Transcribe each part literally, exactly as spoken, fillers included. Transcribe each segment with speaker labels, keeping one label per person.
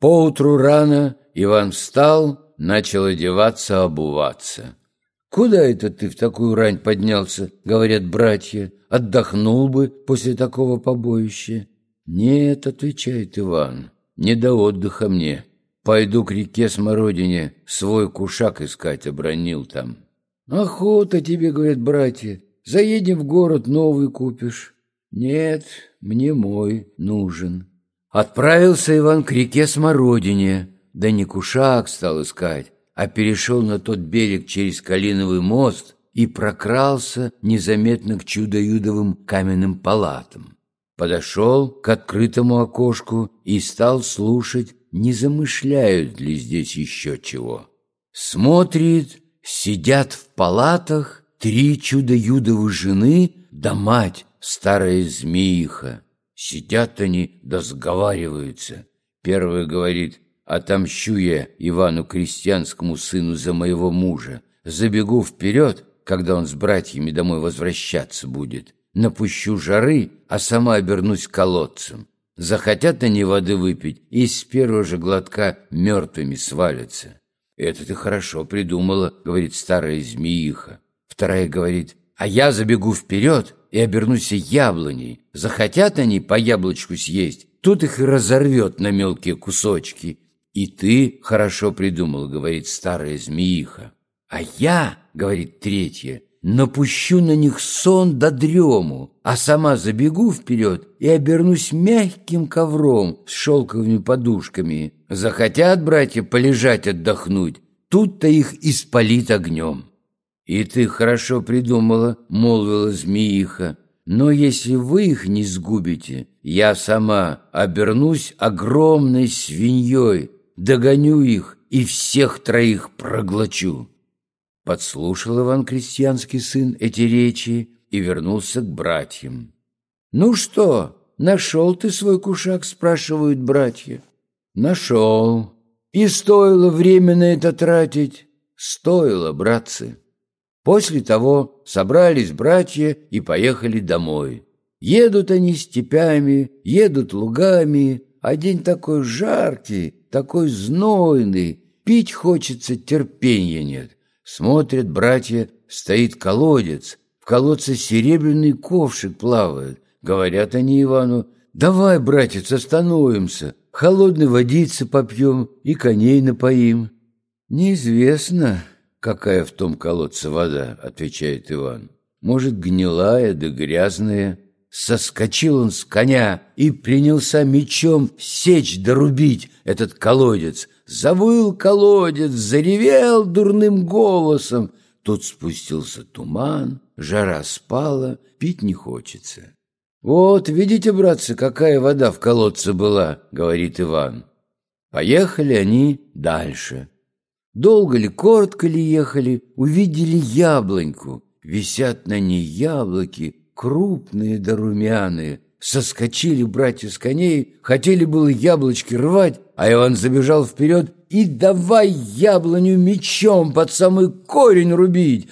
Speaker 1: Поутру рано Иван встал, начал одеваться, обуваться. «Куда это ты в такую рань поднялся?» — говорят братья. «Отдохнул бы после такого побоища». «Нет», — отвечает Иван, — «не до отдыха мне. Пойду к реке Смородине, свой кушак искать, обронил там». «Охота тебе, — говорят братья, — заедем в город, новый купишь». «Нет, мне мой нужен». Отправился Иван к реке Смородине, да не кушак стал искать, а перешел на тот берег через Калиновый мост и прокрался незаметно к чудо-юдовым каменным палатам. Подошел к открытому окошку и стал слушать, не замышляют ли здесь еще чего. Смотрит, сидят в палатах три чудо-юдовы жены да мать, старая змеиха. Сидят они да сговариваются. Первая говорит: «Отомщу я Ивану Крестьянскому сыну за моего мужа. Забегу вперед, когда он с братьями домой возвращаться будет. Напущу жары, а сама обернусь колодцем. Захотят они воды выпить, и с первого же глотка мертвыми свалятся». «Это ты хорошо придумала», — говорит старая змеиха. Вторая говорит: «А я забегу вперед и обернусь яблоней. Захотят они по яблочку съесть, тут их и разорвет на мелкие кусочки». «И ты хорошо придумал», — говорит старая змеиха. «А я, — говорит третья, — напущу на них сон да дрему, а сама забегу вперед и обернусь мягким ковром с шелковыми подушками. Захотят братья полежать отдохнуть, тут-то их и спалит огнем». «И ты хорошо придумала», — молвила змеиха, «но если вы их не сгубите, я сама обернусь огромной свиньей, догоню их и всех троих проглочу». Подслушал Иван Крестьянский сын эти речи и вернулся к братьям. «Ну что, нашел ты свой кушак?» — спрашивают братья. «Нашел. И стоило время на это тратить?» «Стоило, братцы». После того собрались братья и поехали домой. Едут они степями, едут лугами, а день такой жаркий, такой знойный, пить хочется, терпенья нет. Смотрят братья, стоит колодец, в колодце серебряный ковшик плавает. Говорят они Ивану: «Давай, братец, остановимся, холодной водицы попьем и коней напоим». «Неизвестно, какая в том колодце вода», — отвечает Иван. «Может, гнилая да грязная». Соскочил он с коня и принялся мечом сечь да рубить этот колодец. Завыл колодец, заревел дурным голосом. Тут спустился туман, жара спала, пить не хочется. «Вот, видите, братцы, какая вода в колодце была», — говорит Иван. Поехали они дальше. Долго ли, коротко ли ехали, увидели яблоньку. Висят на ней яблоки, крупные да румяные. Соскочили братья с коней, хотели было яблочки рвать, а Иван забежал вперед и давай яблоню мечом под самый корень рубить.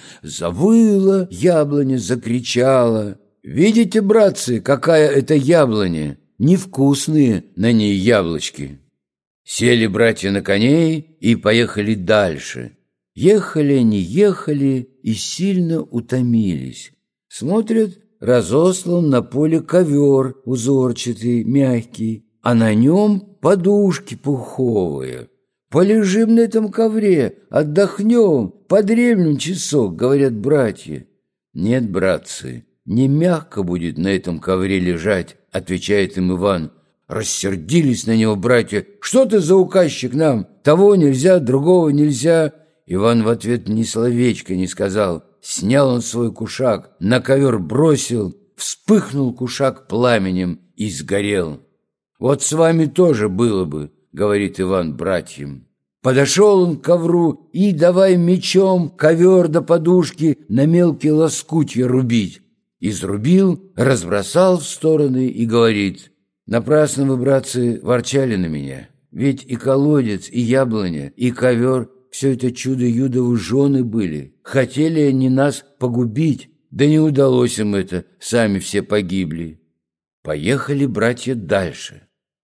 Speaker 1: Завыла яблоня, закричала. «Видите, братцы, какая это яблоня? Невкусные на ней яблочки». Сели братья на коней и поехали дальше. Ехали они, ехали и сильно утомились. Смотрят, разослан на поле ковер узорчатый, мягкий, а на нем подушки пуховые. «Полежим на этом ковре, отдохнем, подремлем часок», — говорят братья. «Нет, братцы, не мягко будет на этом ковре лежать», — отвечает им Иван. Рассердились на него братья. «Что ты за указчик нам? Того нельзя, другого нельзя». Иван в ответ ни словечка не сказал. Снял он свой кушак, на ковер бросил, вспыхнул кушак пламенем и сгорел. «Вот с вами тоже было бы», — говорит Иван братьям. Подошел он к ковру и давай мечом ковер до подушки на мелкие лоскутья рубить. Изрубил, разбросал в стороны и говорит: «Напрасно вы, братцы, ворчали на меня, ведь и колодец, и яблоня, и ковер — все это чудо-юдовы жены были. Хотели они нас погубить, да не удалось им это, сами все погибли». Поехали братья дальше.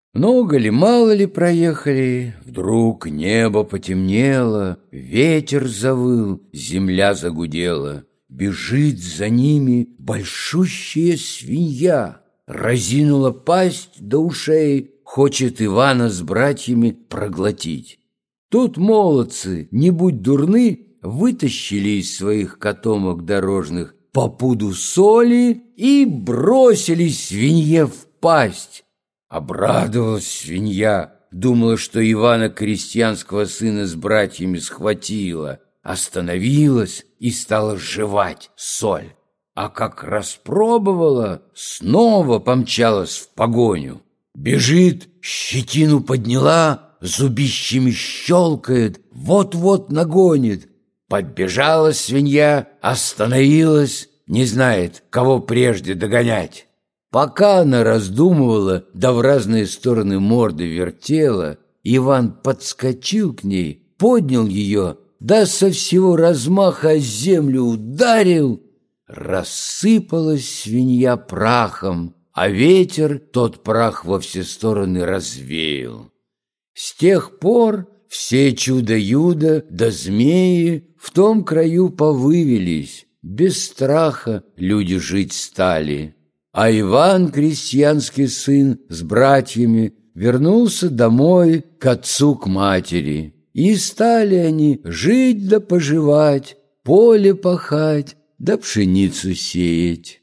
Speaker 1: Много ли, мало ли проехали, вдруг небо потемнело, ветер завыл, земля загудела. Бежит за ними большущая свинья, разинула пасть до ушей, хочет Ивана с братьями проглотить. Тут молодцы, не будь дурны, вытащили из своих котомок дорожных по пуду соли и бросили свинье в пасть. Обрадовалась свинья, думала, что Ивана крестьянского сына с братьями схватила, остановилась и стала жевать соль. А как распробовала, снова помчалась в погоню. Бежит, щетину подняла, зубищами щелкает, вот-вот нагонит. Подбежала свинья, остановилась, не знает, кого прежде догонять. Пока она раздумывала, да в разные стороны морды вертела, Иван подскочил к ней, поднял ее, да со всего размаха о землю ударил. Рассыпалась свинья прахом, а ветер тот прах во все стороны развеял. С тех пор все чудо-юдо да змеи в том краю повывелись, без страха люди жить стали. А Иван, крестьянский сын, с братьями вернулся домой к отцу, к матери. И стали они жить да поживать, поле пахать да пшеницу сеять.